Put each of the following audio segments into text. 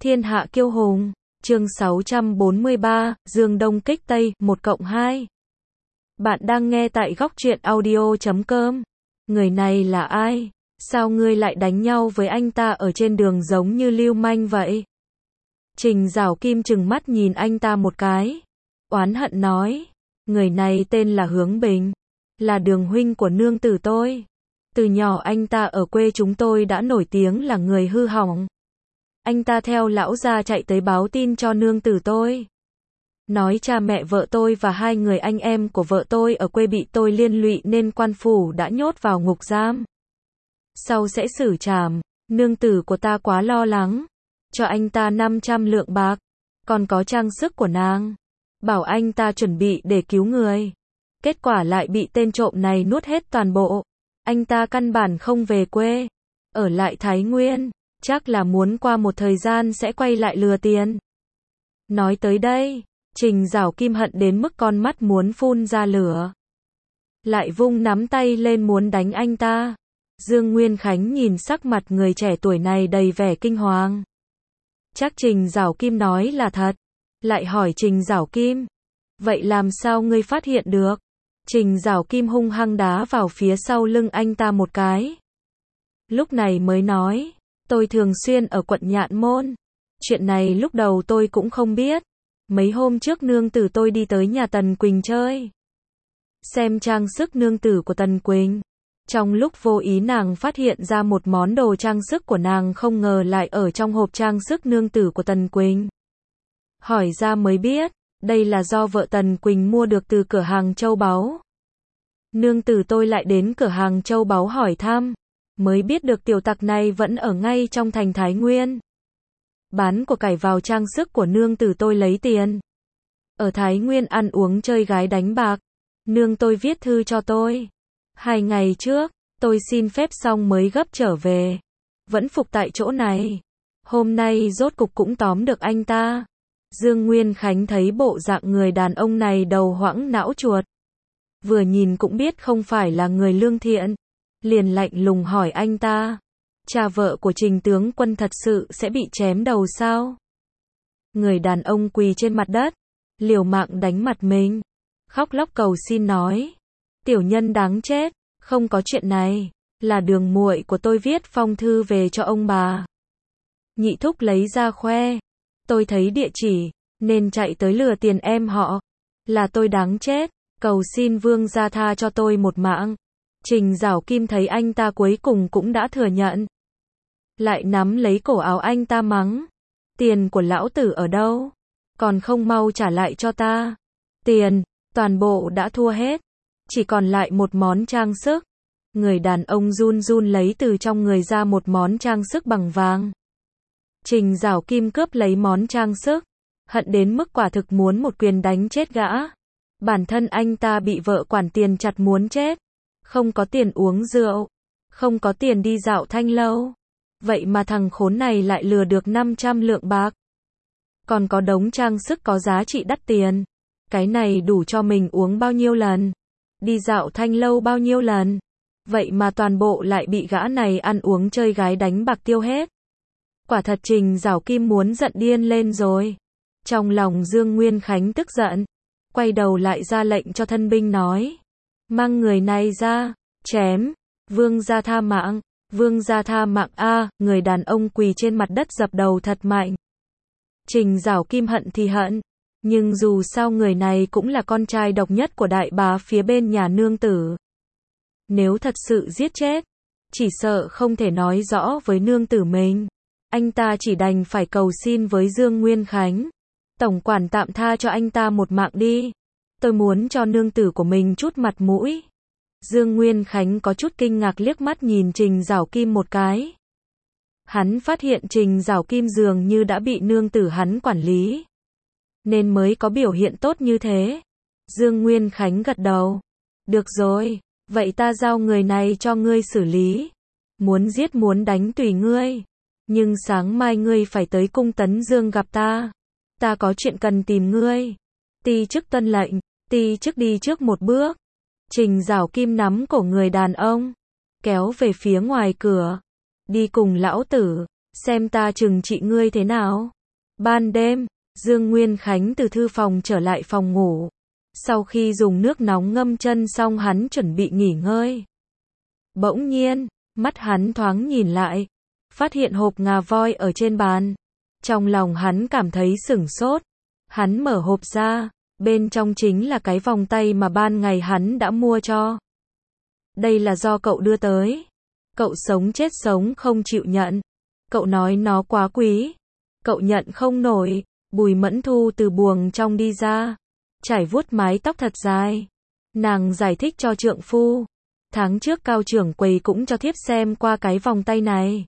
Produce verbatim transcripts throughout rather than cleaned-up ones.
Thiên hạ kiêu hùng, chương sáu trăm bốn mươi ba, Dương Đông kích Tây, một cộng hai. Bạn đang nghe tại góc truyện audio chấm com. Người này là ai? Sao ngươi lại đánh nhau với anh ta ở trên đường giống như lưu manh vậy? Trình Giảo Kim trừng mắt nhìn anh ta một cái. Oán hận nói. Người này tên là Hướng Bình. Là đường huynh của nương tử tôi. Từ nhỏ anh ta ở quê chúng tôi đã nổi tiếng là người hư hỏng. Anh ta theo lão gia chạy tới báo tin cho nương tử tôi. Nói cha mẹ vợ tôi và hai người anh em của vợ tôi ở quê bị tôi liên lụy nên quan phủ đã nhốt vào ngục giam. Sau sẽ xử trảm, nương tử của ta quá lo lắng. Cho anh ta năm trăm lượng bạc. Còn có trang sức của nàng. Bảo anh ta chuẩn bị để cứu người. Kết quả lại bị tên trộm này nuốt hết toàn bộ. Anh ta căn bản không về quê. Ở lại Thái Nguyên. Chắc là muốn qua một thời gian sẽ quay lại lừa tiền. Nói tới đây, Trình Giảo Kim hận đến mức con mắt muốn phun ra lửa. Lại vung nắm tay lên muốn đánh anh ta. Dương Nguyên Khánh nhìn sắc mặt người trẻ tuổi này đầy vẻ kinh hoàng. Chắc Trình Giảo Kim nói là thật. Lại hỏi Trình Giảo Kim. Vậy làm sao ngươi phát hiện được? Trình Giảo Kim hung hăng đá vào phía sau lưng anh ta một cái. Lúc này mới nói. Tôi thường xuyên ở quận Nhạn Môn. Chuyện này lúc đầu tôi cũng không biết. Mấy hôm trước nương tử tôi đi tới nhà Tần Quỳnh chơi. Xem trang sức nương tử của Tần Quỳnh. Trong lúc vô ý nàng phát hiện ra một món đồ trang sức của nàng không ngờ lại ở trong hộp trang sức nương tử của Tần Quỳnh. Hỏi ra mới biết, đây là do vợ Tần Quỳnh mua được từ cửa hàng châu báu. Nương tử tôi lại đến cửa hàng châu báu hỏi thăm. Mới biết được tiểu tặc này vẫn ở ngay trong thành Thái Nguyên. Bán của cải vào trang sức của nương tử tôi lấy tiền. Ở Thái Nguyên ăn uống chơi gái đánh bạc. Nương tôi viết thư cho tôi. Hai ngày trước, tôi xin phép xong mới gấp trở về. Vẫn phục tại chỗ này. Hôm nay rốt cục cũng tóm được anh ta. Dương Nguyên Khánh thấy bộ dạng người đàn ông này đầu hoãng não chuột. Vừa nhìn cũng biết không phải là người lương thiện. Liền lạnh lùng hỏi anh ta. Cha vợ của Trình tướng quân thật sự sẽ bị chém đầu sao? Người đàn ông quỳ trên mặt đất. Liều mạng đánh mặt mình. Khóc lóc cầu xin nói. Tiểu nhân đáng chết. Không có chuyện này. Là đường muội của tôi viết phong thư về cho ông bà. Nhị thúc lấy ra khoe. Tôi thấy địa chỉ. Nên chạy tới lừa tiền em họ. Là tôi đáng chết. Cầu xin vương gia tha cho tôi một mạng. Trình Giảo Kim thấy anh ta cuối cùng cũng đã thừa nhận. Lại nắm lấy cổ áo anh ta mắng. Tiền của lão tử ở đâu? Còn không mau trả lại cho ta. Tiền, toàn bộ đã thua hết. Chỉ còn lại một món trang sức. Người đàn ông run run lấy từ trong người ra một món trang sức bằng vàng. Trình Giảo Kim cướp lấy món trang sức. Hận đến mức quả thực muốn một quyền đánh chết gã. Bản thân anh ta bị vợ quản tiền chặt muốn chết. Không có tiền uống rượu. Không có tiền đi dạo thanh lâu. Vậy mà thằng khốn này lại lừa được năm trăm lượng bạc. Còn có đống trang sức có giá trị đắt tiền. Cái này đủ cho mình uống bao nhiêu lần. Đi dạo thanh lâu bao nhiêu lần. Vậy mà toàn bộ lại bị gã này ăn uống chơi gái đánh bạc tiêu hết. Quả thật Trình Giảo Kim muốn giận điên lên rồi. Trong lòng Dương Nguyên Khánh tức giận. Quay đầu lại ra lệnh cho thân binh nói. Mang người này ra, chém, vương gia tha mạng, vương gia tha mạng a, người đàn ông quỳ trên mặt đất dập đầu thật mạnh. Trình Giảo Kim hận thì hận, nhưng dù sao người này cũng là con trai độc nhất của đại bá phía bên nhà nương tử. Nếu thật sự giết chết, chỉ sợ không thể nói rõ với nương tử mình. Anh ta chỉ đành phải cầu xin với Dương Nguyên Khánh. Tổng quản tạm tha cho anh ta một mạng đi. Tôi muốn cho nương tử của mình chút mặt mũi. Dương Nguyên Khánh có chút kinh ngạc liếc mắt nhìn Trình Giảo Kim một cái. Hắn phát hiện Trình Giảo Kim dường như đã bị nương tử hắn quản lý. Nên mới có biểu hiện tốt như thế. Dương Nguyên Khánh gật đầu. Được rồi, vậy ta giao người này cho ngươi xử lý. Muốn giết muốn đánh tùy ngươi. Nhưng sáng mai ngươi phải tới cung Tấn Dương gặp ta. Ta có chuyện cần tìm ngươi. Ti chức tuân lệnh. Ti chức đi trước một bước. Trình Giảo Kim nắm cổ người đàn ông. Kéo về phía ngoài cửa. Đi cùng lão tử. xem ta trừng trị ngươi thế nào. Ban đêm, Dương Nguyên Khánh từ thư phòng trở lại phòng ngủ. Sau khi dùng nước nóng ngâm chân xong hắn chuẩn bị nghỉ ngơi. Bỗng nhiên, mắt hắn thoáng nhìn lại, phát hiện hộp ngà voi ở trên bàn. Trong lòng hắn cảm thấy sửng sốt. Hắn mở hộp ra, bên trong chính là cái vòng tay mà ban ngày hắn đã mua cho. Đây là do cậu đưa tới. Cậu sống chết sống không chịu nhận. Cậu nói nó quá quý. Cậu nhận không nổi. Bùi Mẫn Thu từ buồng trong đi ra, trải vuốt mái tóc thật dài. Nàng giải thích cho trượng phu. Tháng trước Cao trưởng quầy cũng cho thiếp xem qua cái vòng tay này.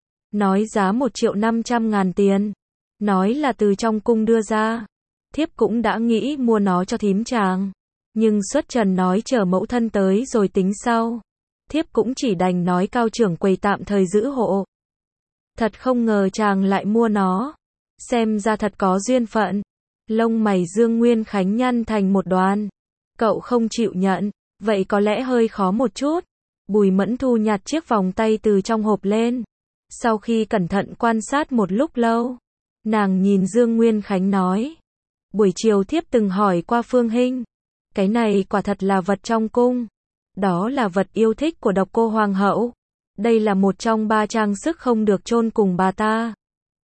Nói giá một triệu năm trăm ngàn tiền. Nói là từ trong cung đưa ra. Thiếp cũng đã nghĩ mua nó cho thím chàng. Nhưng xuất trần nói chờ mẫu thân tới rồi tính sau. Thiếp cũng chỉ đành nói Cao trưởng quầy tạm thời giữ hộ. Thật không ngờ chàng lại mua nó. Xem ra thật có duyên phận. Lông mày Dương Nguyên Khánh nhăn thành một đoàn. Cậu không chịu nhận, vậy có lẽ hơi khó một chút. Bùi Mẫn Thu nhặt chiếc vòng tay từ trong hộp lên. Sau khi cẩn thận quan sát một lúc lâu, nàng nhìn Dương Nguyên Khánh nói. Buổi chiều thiếp từng hỏi qua Phương Hinh. Cái này quả thật là vật trong cung. Đó là vật yêu thích của Độc Cô Hoàng hậu. Đây là một trong ba trang sức không được chôn cùng bà ta.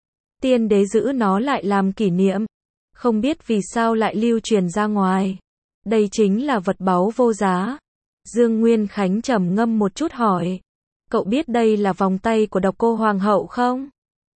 Tiên đế giữ nó lại làm kỷ niệm. Không biết vì sao lại lưu truyền ra ngoài. Đây chính là vật báu vô giá. Dương Nguyên Khánh trầm ngâm một chút hỏi. Cậu biết đây là vòng tay của Độc Cô Hoàng hậu không?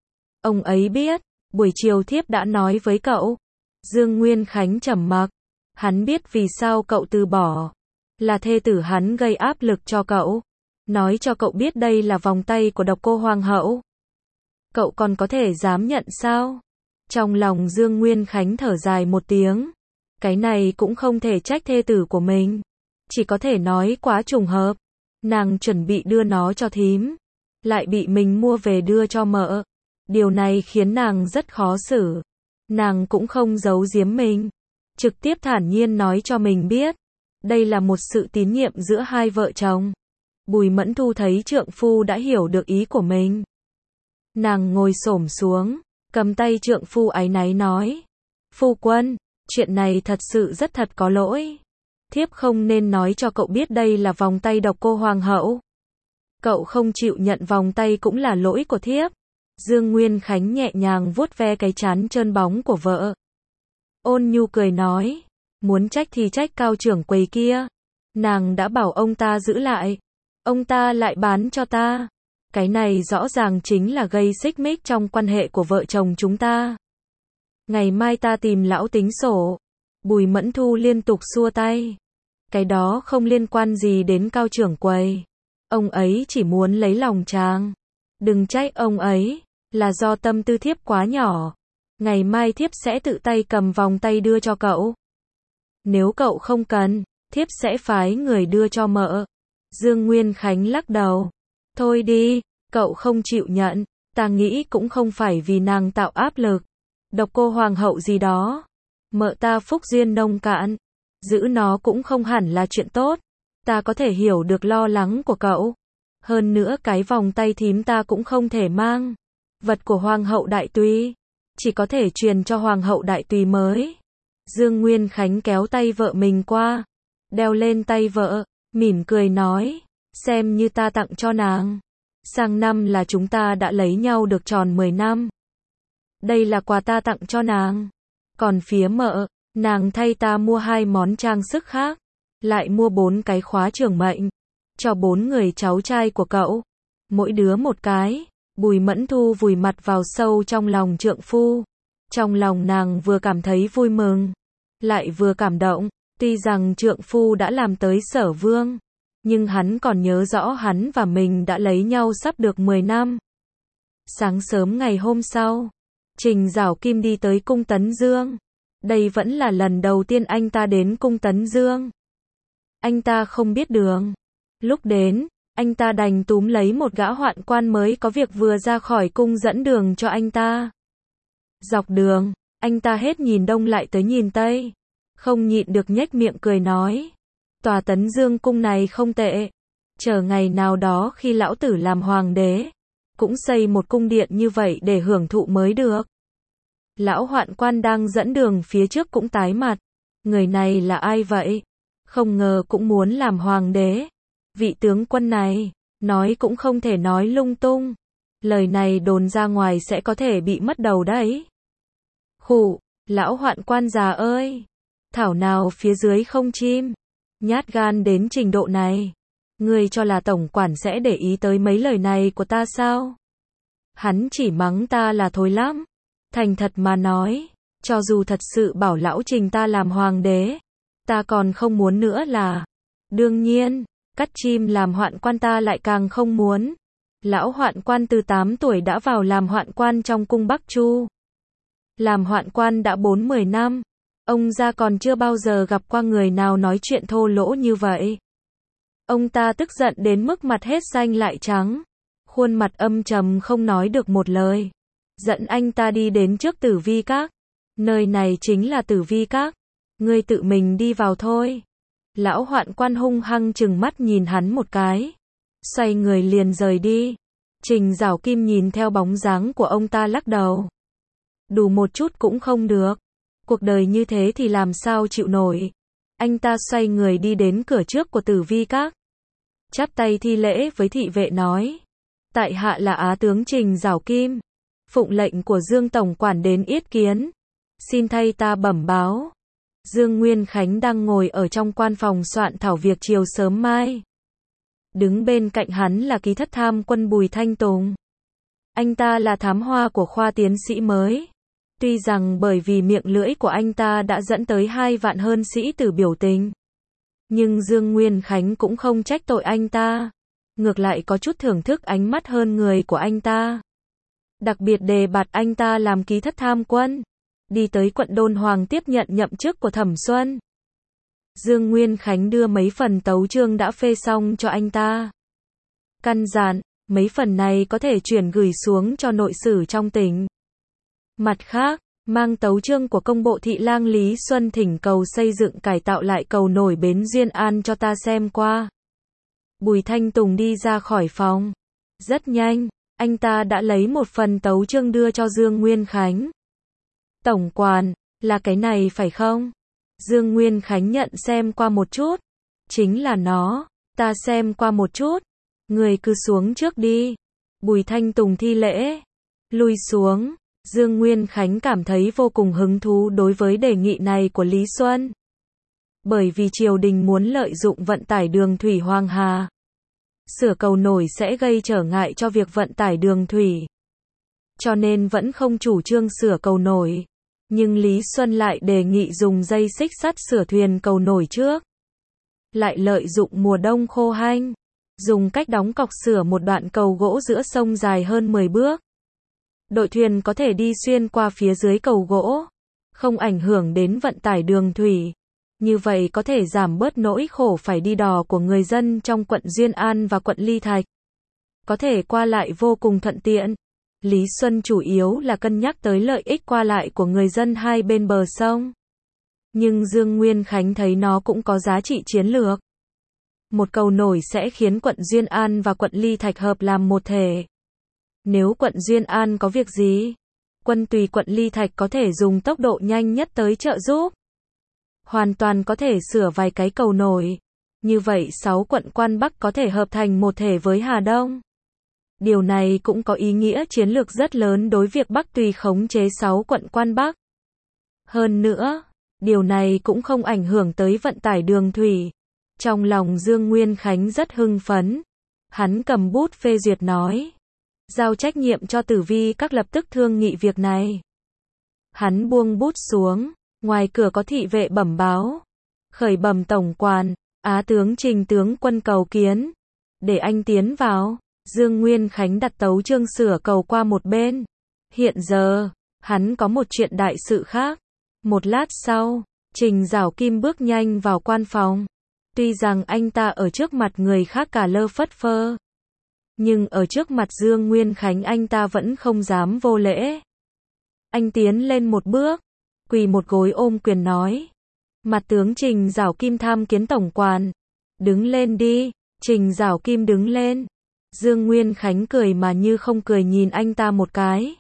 Ông ấy biết. Buổi chiều thiếp đã nói với cậu. Dương Nguyên Khánh trầm mặc. Hắn biết vì sao cậu từ bỏ. Là thê tử hắn gây áp lực cho cậu. Nói cho cậu biết đây là vòng tay của Độc Cô Hoàng hậu. Cậu còn có thể dám nhận sao? Trong lòng Dương Nguyên Khánh thở dài một tiếng. Cái này cũng không thể trách thê tử của mình. Chỉ có thể nói quá trùng hợp. Nàng chuẩn bị đưa nó cho thím. Lại bị mình mua về đưa cho mợ. Điều này khiến nàng rất khó xử. Nàng cũng không giấu giếm mình. Trực tiếp thản nhiên nói cho mình biết. Đây là một sự tín nhiệm giữa hai vợ chồng. Bùi Mẫn Thu thấy trượng phu đã hiểu được ý của mình. Nàng ngồi xổm xuống, cầm tay trượng phu áy náy nói. Phu quân, chuyện này thật sự rất thật có lỗi. Thiếp không nên nói cho cậu biết đây là vòng tay Độc Cô Hoàng hậu. Cậu không chịu nhận vòng tay cũng là lỗi của thiếp. Dương Nguyên Khánh nhẹ nhàng vuốt ve cái trán trơn bóng của vợ. Ôn nhu cười nói. Muốn trách thì trách Cao trưởng quầy kia. Nàng đã bảo ông ta giữ lại. Ông ta lại bán cho ta. Cái này rõ ràng chính là gây xích mích trong quan hệ của vợ chồng chúng ta. Ngày mai ta tìm lão tính sổ. Bùi Mẫn Thu liên tục xua tay. Cái đó không liên quan gì đến Cao trưởng quầy. Ông ấy chỉ muốn lấy lòng chàng. Đừng trách ông ấy. Là do tâm tư thiếp quá nhỏ. Ngày mai thiếp sẽ tự tay cầm vòng tay đưa cho cậu. Nếu cậu không cần, thiếp sẽ phái người đưa cho mợ. Dương Nguyên Khánh lắc đầu. Thôi đi, cậu không chịu nhận. Ta nghĩ cũng không phải vì nàng tạo áp lực. Độc Cô Hoàng hậu gì đó. Mợ ta phúc duyên nông cạn. Giữ nó cũng không hẳn là chuyện tốt. Ta có thể hiểu được lo lắng của cậu. Hơn nữa cái vòng tay thím ta cũng không thể mang. Vật của Hoàng hậu Đại Tùy. Chỉ có thể truyền cho Hoàng hậu Đại Tùy mới. Dương Nguyên Khánh kéo tay vợ mình qua. Đeo lên tay vợ. Mỉm cười nói. Xem như ta tặng cho nàng. Sang năm là chúng ta đã lấy nhau được tròn mười năm. Đây là quà ta tặng cho nàng. Còn phía mợ, nàng thay ta mua hai món trang sức khác. Lại mua bốn cái khóa trưởng mệnh. Cho bốn người cháu trai của cậu. Mỗi đứa một cái. Bùi Mẫn Thu vùi mặt vào sâu trong lòng trượng phu. Trong lòng nàng vừa cảm thấy vui mừng. Lại vừa cảm động. Tuy rằng trượng phu đã làm tới Sở Vương. Nhưng hắn còn nhớ rõ hắn và mình đã lấy nhau sắp được mười năm. Sáng sớm ngày hôm sau, Trình Giảo Kim đi tới cung Tấn Dương. Đây vẫn là lần đầu tiên anh ta đến cung Tấn Dương. Anh ta không biết đường. Lúc đến, anh ta đành túm lấy một gã hoạn quan mới có việc vừa ra khỏi cung dẫn đường cho anh ta. Dọc đường, anh ta hết nhìn đông lại tới nhìn tây. Không nhịn được nhếch miệng cười nói. Tòa Tấn Dương cung này không tệ. Chờ ngày nào đó khi lão tử làm hoàng đế, cũng xây một cung điện như vậy để hưởng thụ mới được. Lão hoạn quan đang dẫn đường phía trước cũng tái mặt. Người này là ai vậy? Không ngờ cũng muốn làm hoàng đế. Vị tướng quân này, nói cũng không thể nói lung tung. Lời này đồn ra ngoài sẽ có thể bị mất đầu đấy. Khụ, lão hoạn quan già ơi! Thảo nào phía dưới không chim. Nhát gan đến trình độ này. Ngươi cho là tổng quản sẽ để ý tới mấy lời này của ta sao? Hắn chỉ mắng ta là thối lắm. Thành thật mà nói, cho dù thật sự bảo lão Trình ta làm hoàng đế, ta còn không muốn nữa là. Đương nhiên, cắt chim làm hoạn quan ta lại càng không muốn. Lão hoạn quan từ tám tuổi đã vào làm hoạn quan trong cung Bắc Chu. Làm hoạn quan đã bốn mươi năm, ông gia còn chưa bao giờ gặp qua người nào nói chuyện thô lỗ như vậy. Ông ta tức giận đến mức mặt hết xanh lại trắng, khuôn mặt âm trầm không nói được một lời. Dẫn anh ta đi đến trước Tử Vi Các. Nơi này chính là Tử Vi Các. Ngươi tự mình đi vào thôi. Lão hoạn quan hung hăng trừng mắt nhìn hắn một cái. Xoay người liền rời đi. Trình Giảo Kim nhìn theo bóng dáng của ông ta lắc đầu. Đủ một chút cũng không được. Cuộc đời như thế thì làm sao chịu nổi. Anh ta xoay người đi đến cửa trước của Tử Vi Các. Chắp tay thi lễ với thị vệ nói. Tại hạ là Á tướng Trình Giảo Kim. Phụng lệnh của Dương Tổng quản đến yết kiến. Xin thay ta bẩm báo. Dương Nguyên Khánh đang ngồi ở trong quan phòng soạn thảo việc chiều sớm mai. Đứng bên cạnh hắn là ký thất tham quân Bùi Thanh Tùng. Anh ta là thám hoa của khoa tiến sĩ mới. Tuy rằng bởi vì miệng lưỡi của anh ta đã dẫn tới hai vạn hơn sĩ tử biểu tình. Nhưng Dương Nguyên Khánh cũng không trách tội anh ta. Ngược lại có chút thưởng thức ánh mắt hơn người của anh ta. Đặc biệt đề bạt anh ta làm ký thất tham quân. Đi tới quận Đôn Hoàng tiếp nhận nhậm chức của Thẩm Xuân. Dương Nguyên Khánh đưa mấy phần tấu chương đã phê xong cho anh ta. Căn dặn, mấy phần này có thể chuyển gửi xuống cho nội sử trong tỉnh. Mặt khác, mang tấu chương của công bộ thị lang Lý Xuân thỉnh cầu xây dựng cải tạo lại cầu nổi bến Duyên An cho ta xem qua. Bùi Thanh Tùng đi ra khỏi phòng. Rất nhanh, anh ta đã lấy một phần tấu chương đưa cho Dương Nguyên Khánh. Tổng quản, là cái này phải không? Dương Nguyên Khánh nhận xem qua một chút. Chính là nó, ta xem qua một chút. Người cứ xuống trước đi. Bùi Thanh Tùng thi lễ. Lui xuống. Dương Nguyên Khánh cảm thấy vô cùng hứng thú đối với đề nghị này của Lý Xuân. Bởi vì triều đình muốn lợi dụng vận tải đường thủy Hoàng Hà. Sửa cầu nổi sẽ gây trở ngại cho việc vận tải đường thủy. Cho nên vẫn không chủ trương sửa cầu nổi. Nhưng Lý Xuân lại đề nghị dùng dây xích sắt sửa thuyền cầu nổi trước. Lại lợi dụng mùa đông khô hanh. Dùng cách đóng cọc sửa một đoạn cầu gỗ giữa sông dài hơn mười bước. Đội thuyền có thể đi xuyên qua phía dưới cầu gỗ. Không ảnh hưởng đến vận tải đường thủy. Như vậy có thể giảm bớt nỗi khổ phải đi đò của người dân trong quận Duyên An và quận Ly Thạch. Có thể qua lại vô cùng thuận tiện. Lý Xuân chủ yếu là cân nhắc tới lợi ích qua lại của người dân hai bên bờ sông. Nhưng Dương Nguyên Khánh thấy nó cũng có giá trị chiến lược. Một cầu nổi sẽ khiến quận Duyên An và quận Ly Thạch hợp làm một thể. Nếu quận Duyên An có việc gì, quân tùy quận Ly Thạch có thể dùng tốc độ nhanh nhất tới trợ giúp. Hoàn toàn có thể sửa vài cái cầu nổi. Như vậy sáu quận quan Bắc có thể hợp thành một thể với Hà Đông. Điều này cũng có ý nghĩa chiến lược rất lớn đối việc Bắc tùy khống chế sáu quận quan Bắc. Hơn nữa, điều này cũng không ảnh hưởng tới vận tải đường thủy. Trong lòng Dương Nguyên Khánh rất hưng phấn. Hắn cầm bút phê duyệt nói. Giao trách nhiệm cho Tử Vi Các lập tức thương nghị việc này. Hắn buông bút xuống. Ngoài cửa có thị vệ bẩm báo. Khởi bẩm tổng quản, Á tướng Trình tướng quân cầu kiến. Để anh tiến vào. Dương Nguyên Khánh đặt tấu chương sửa cầu qua một bên. Hiện giờ, hắn có một chuyện đại sự khác. Một lát sau, Trình Giảo Kim bước nhanh vào quan phòng. Tuy rằng anh ta ở trước mặt người khác cả lơ phất phơ. Nhưng ở trước mặt Dương Nguyên Khánh anh ta vẫn không dám vô lễ. Anh tiến lên một bước. Quỳ một gối ôm quyền nói. Mặt tướng Trình Giảo Kim tham kiến tổng quản. Đứng lên đi. Trình Giảo Kim đứng lên. Dương Nguyên Khánh cười mà như không cười nhìn anh ta một cái.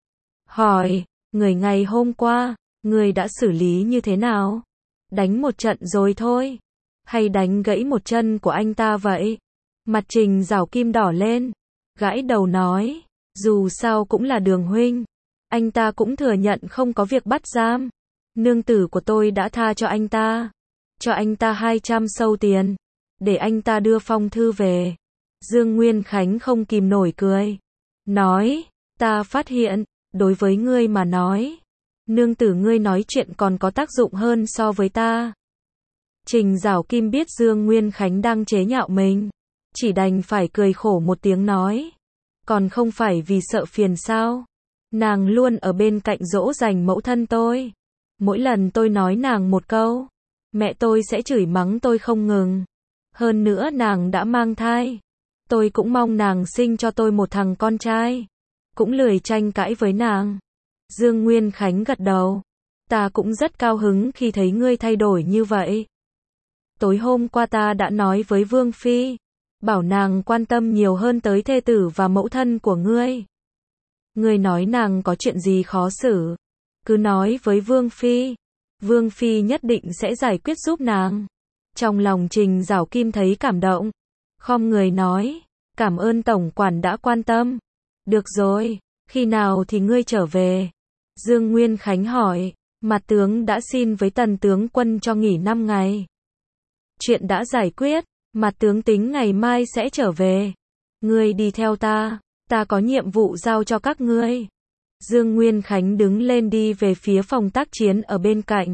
Hỏi, người ngày hôm qua, người đã xử lý như thế nào? Đánh một trận rồi thôi. Hay đánh gãy một chân của anh ta vậy? Mặt Trình Giảo Kim đỏ lên. Gãi đầu nói, dù sao cũng là Đường huynh. Anh ta cũng thừa nhận không có việc bắt giam. Nương tử của tôi đã tha cho anh ta. Cho anh ta hai trăm sâu tiền. Để anh ta đưa phong thư về. Dương Nguyên Khánh không kìm nổi cười. Nói, ta phát hiện, đối với ngươi mà nói, nương tử ngươi nói chuyện còn có tác dụng hơn so với ta. Trình Giảo Kim biết Dương Nguyên Khánh đang chế nhạo mình. Chỉ đành phải cười khổ một tiếng nói. Còn không phải vì sợ phiền sao? Nàng luôn ở bên cạnh dỗ dành mẫu thân tôi. Mỗi lần tôi nói nàng một câu, mẹ tôi sẽ chửi mắng tôi không ngừng. Hơn nữa nàng đã mang thai. Tôi cũng mong nàng sinh cho tôi một thằng con trai. Cũng lười tranh cãi với nàng. Dương Nguyên Khánh gật đầu. Ta cũng rất cao hứng khi thấy ngươi thay đổi như vậy. Tối hôm qua ta đã nói với Vương Phi, bảo nàng quan tâm nhiều hơn tới thê tử và mẫu thân của ngươi. Ngươi nói nàng có chuyện gì khó xử, cứ nói với Vương Phi. Vương Phi nhất định sẽ giải quyết giúp nàng. Trong lòng Trình Giảo Kim thấy cảm động. Khom người nói, cảm ơn tổng quản đã quan tâm. Được rồi, khi nào thì ngươi trở về? Dương Nguyên Khánh hỏi, mặt tướng đã xin với tần tướng quân cho nghỉ năm ngày. Chuyện đã giải quyết, mặt tướng tính ngày mai sẽ trở về. Ngươi đi theo ta, ta có nhiệm vụ giao cho các ngươi. Dương Nguyên Khánh đứng lên đi về phía phòng tác chiến ở bên cạnh.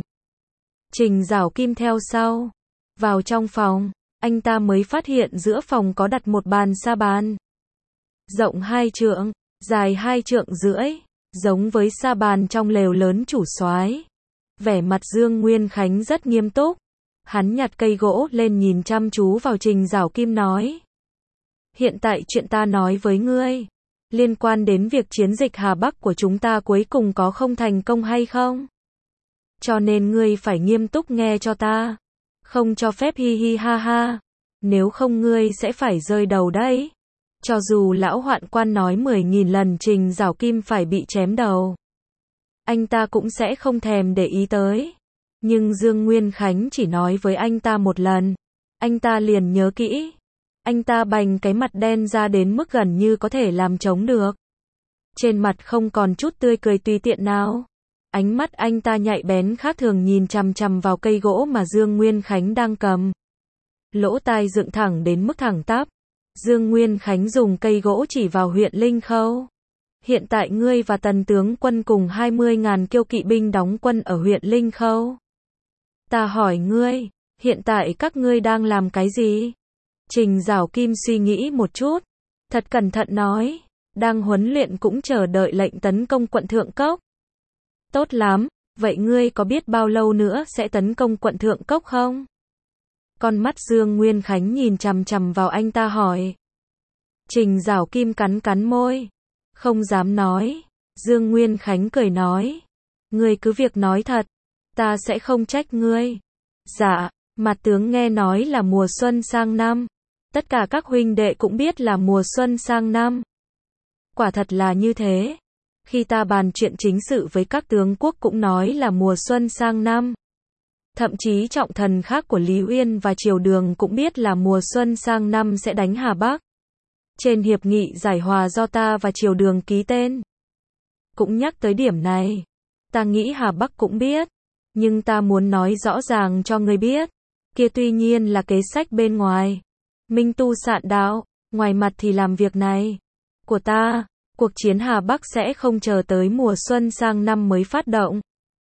Trình Giảo Kim theo sau. Vào trong phòng, anh ta mới phát hiện giữa phòng có đặt một bàn sa bàn. Rộng hai trượng, dài hai trượng rưỡi, giống với sa bàn trong lều lớn chủ soái. Vẻ mặt Dương Nguyên Khánh rất nghiêm túc. Hắn nhặt cây gỗ lên nhìn chăm chú vào Trình Giảo Kim nói. Hiện tại chuyện ta nói với ngươi, liên quan đến việc chiến dịch Hà Bắc của chúng ta cuối cùng có không thành công hay không? Cho nên ngươi phải nghiêm túc nghe cho ta. Không cho phép hi hi ha ha. Nếu không ngươi sẽ phải rơi đầu đấy. Cho dù lão hoạn quan nói mười nghìn lần Trình Giảo Kim phải bị chém đầu, anh ta cũng sẽ không thèm để ý tới. Nhưng Dương Nguyên Khánh chỉ nói với anh ta một lần, anh ta liền nhớ kỹ. Anh ta bành cái mặt đen ra đến mức gần như có thể làm trống được. Trên mặt không còn chút tươi cười tùy tiện nào. Ánh mắt anh ta nhạy bén khác thường nhìn chằm chằm vào cây gỗ mà Dương Nguyên Khánh đang cầm. Lỗ tai dựng thẳng đến mức thẳng tắp. Dương Nguyên Khánh dùng cây gỗ chỉ vào huyện Linh Khâu. Hiện tại ngươi và tần tướng quân cùng hai mươi ngàn kiêu kỵ binh đóng quân ở huyện Linh Khâu. Ta hỏi ngươi, hiện tại các ngươi đang làm cái gì? Trình Giảo Kim suy nghĩ một chút, thật cẩn thận nói, đang huấn luyện cũng chờ đợi lệnh tấn công quận Thượng Cốc. Tốt lắm, vậy ngươi có biết bao lâu nữa sẽ tấn công quận Thượng Cốc không? Con mắt Dương Nguyên Khánh nhìn chằm chằm vào anh ta hỏi. Trình Giảo Kim cắn cắn môi, không dám nói. Dương Nguyên Khánh cười nói, ngươi cứ việc nói thật, ta sẽ không trách ngươi. Dạ, mặt tướng nghe nói là mùa xuân sang năm. Tất cả các huynh đệ cũng biết là mùa xuân sang năm. Quả thật là như thế. Khi ta bàn chuyện chính sự với các tướng quốc cũng nói là mùa xuân sang năm. Thậm chí trọng thần khác của Lý Uyên và Triều Đường cũng biết là mùa xuân sang năm sẽ đánh Hà Bắc. Trên hiệp nghị giải hòa do ta và Triều Đường ký tên, cũng nhắc tới điểm này. Ta nghĩ Hà Bắc cũng biết. Nhưng ta muốn nói rõ ràng cho ngươi biết. Kia tuy nhiên là kế sách bên ngoài. Minh tu sạn đạo, ngoài mặt thì làm việc này. Của ta, cuộc chiến Hà Bắc sẽ không chờ tới mùa xuân sang năm mới phát động.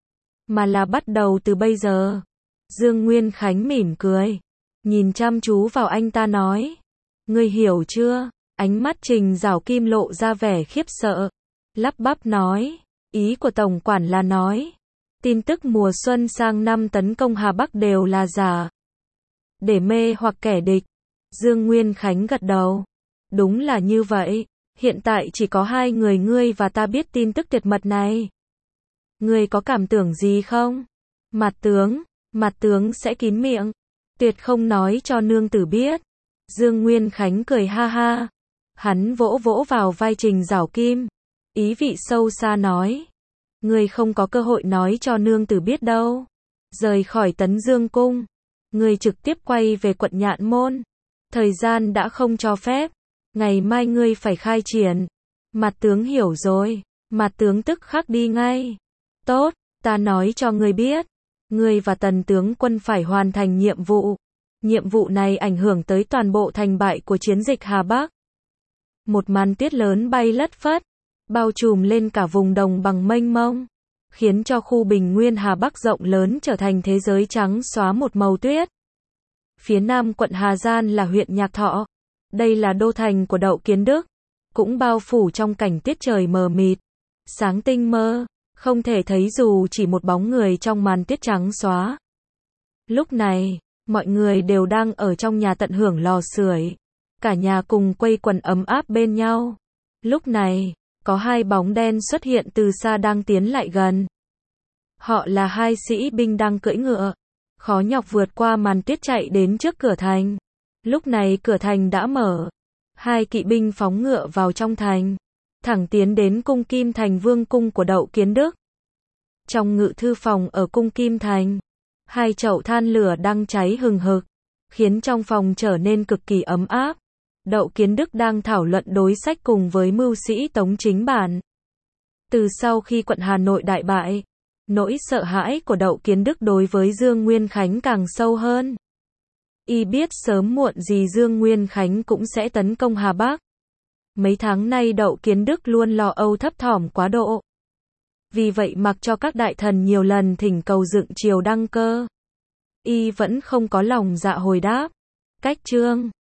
Mà là bắt đầu từ bây giờ. Dương Nguyên Khánh mỉm cười. Nhìn chăm chú vào anh ta nói. Ngươi hiểu chưa? Ánh mắt Trình Giảo Kim lộ ra vẻ khiếp sợ. Lắp bắp nói. Ý của tổng quản là nói. Tin tức mùa xuân sang năm tấn công Hà Bắc đều là giả. Để mê hoặc kẻ địch. Dương Nguyên Khánh gật đầu. Đúng là như vậy. Hiện tại chỉ có hai người ngươi và ta biết tin tức tuyệt mật này. Ngươi có cảm tưởng gì không? Mặt tướng, mặt tướng sẽ kín miệng. Tuyệt không nói cho nương tử biết. Dương Nguyên Khánh cười ha ha. Hắn vỗ vỗ vào vai Trình Giảo Kim, ý vị sâu xa nói. Ngươi không có cơ hội nói cho nương tử biết đâu. Rời khỏi Tấn Dương Cung, ngươi trực tiếp quay về quận Nhạn Môn. Thời gian đã không cho phép. Ngày mai ngươi phải khai triển. Mặt tướng hiểu rồi. Mặt tướng tức khắc đi ngay. Tốt, ta nói cho ngươi biết. Ngươi và Tần tướng quân phải hoàn thành nhiệm vụ. Nhiệm vụ này ảnh hưởng tới toàn bộ thành bại của chiến dịch Hà Bắc. Một màn tuyết lớn bay lất phất, bao trùm lên cả vùng đồng bằng mênh mông, khiến cho khu bình nguyên Hà Bắc rộng lớn trở thành thế giới trắng xóa một màu tuyết. Phía nam quận Hà Giang là huyện Nhạc Thọ. Đây là đô thành của Đậu Kiến Đức, cũng bao phủ trong cảnh tiết trời mờ mịt, sáng tinh mơ, không thể thấy dù chỉ một bóng người trong màn tuyết trắng xóa. Lúc này, mọi người đều đang ở trong nhà tận hưởng lò sưởi, cả nhà cùng quây quần ấm áp bên nhau. Lúc này, có hai bóng đen xuất hiện từ xa đang tiến lại gần. Họ là hai sĩ binh đang cưỡi ngựa, khó nhọc vượt qua màn tuyết chạy đến trước cửa thành. Lúc này cửa thành đã mở, hai kỵ binh phóng ngựa vào trong thành, thẳng tiến đến cung Kim Thành Vương cung của Đậu Kiến Đức. Trong ngự thư phòng ở cung Kim Thành, hai chậu than lửa đang cháy hừng hực, khiến trong phòng trở nên cực kỳ ấm áp. Đậu Kiến Đức đang thảo luận đối sách cùng với mưu sĩ Tống Chính Bản. Từ sau khi quận Hà Nội đại bại, nỗi sợ hãi của Đậu Kiến Đức đối với Dương Nguyên Khánh càng sâu hơn. Y biết sớm muộn gì Dương Nguyên Khánh cũng sẽ tấn công Hà Bắc. Mấy tháng nay Đậu Kiến Đức luôn lo âu thấp thỏm quá độ. Vì vậy mặc cho các đại thần nhiều lần thỉnh cầu dựng triều đăng cơ, Y vẫn không có lòng dạ hồi đáp. Cách chương